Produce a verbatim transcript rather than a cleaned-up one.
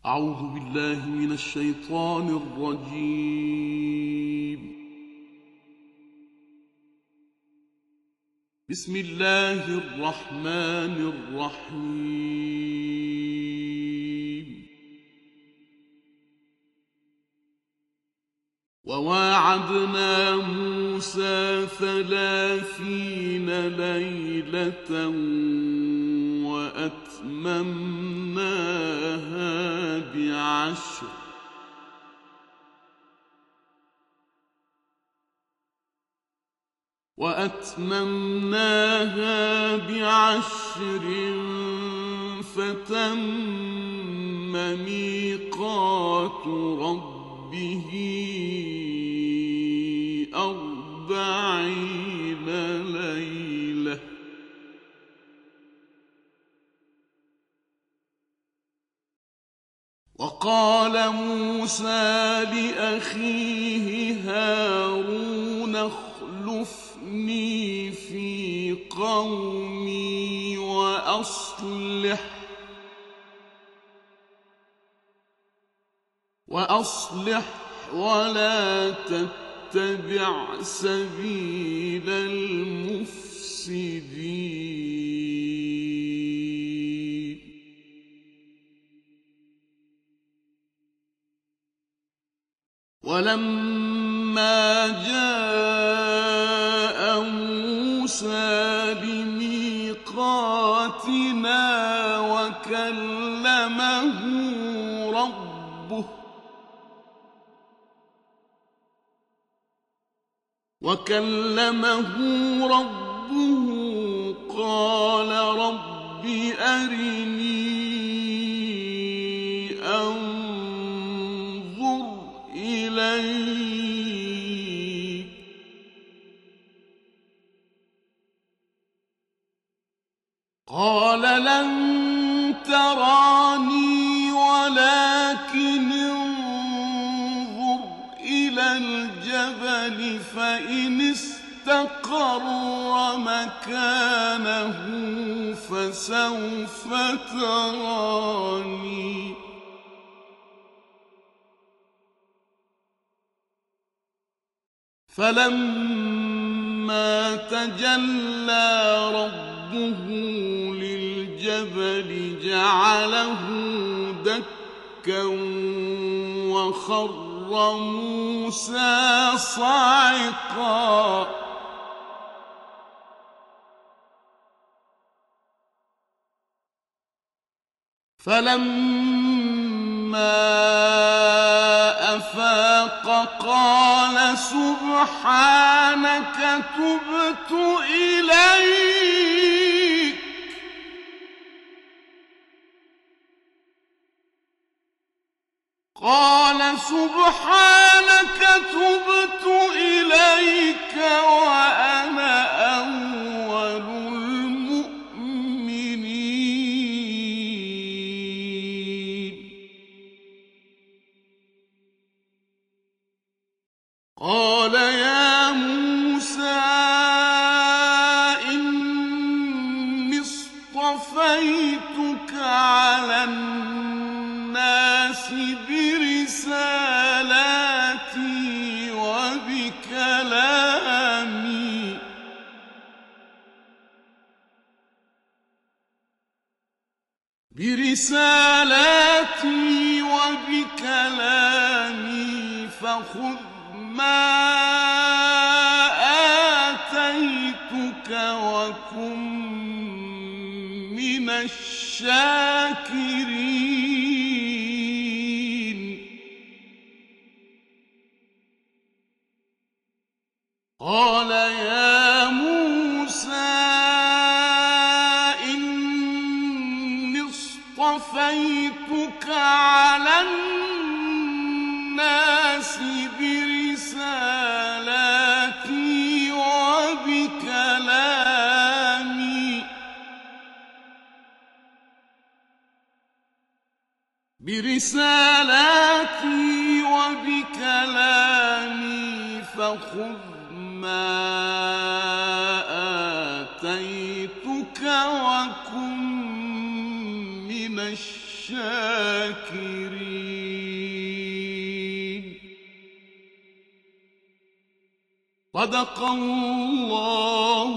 أعوذ بالله من الشيطان الرجيم. بسم الله الرحمن الرحيم. وواعدنا موسى ثلاثين ليلة وأتممناها بعشر وأتممناها بعشر فتم ميقات ربه أربعين ليلة وقال موسى لأخيه هارون اخلفني في قومي وأصلح وأصلح ولا تتبع سبيل المفسدين. ولما جاء موسى لميقاتنا وكلمه ربه وكلمه ربه قال رب أرني أنظر إليك قال لن تراني ولكن انظر إلى الجبل فإن استقر مكانه فسوف تراني فلما تجلى ربه للجبل جعله دكا وخر موسى صعقا فلما أفاق قال سبحانك تبت إليك قال سبحانك تبت إليك وأنا أول المؤمنين. قال يا موسى إني اصطفيتك على الناس برسالاتي وبكلامي برسالاتي وبكلامي فخذ ما آتيتك وكن من الشاكرين. قال يا موسى إني اصطفيتك على الناس برسالاتي وبكلامي برسالاتي وبكلامي فخذ ما آتيتك وكن من الشاكرين. الشاكرين. صدق الله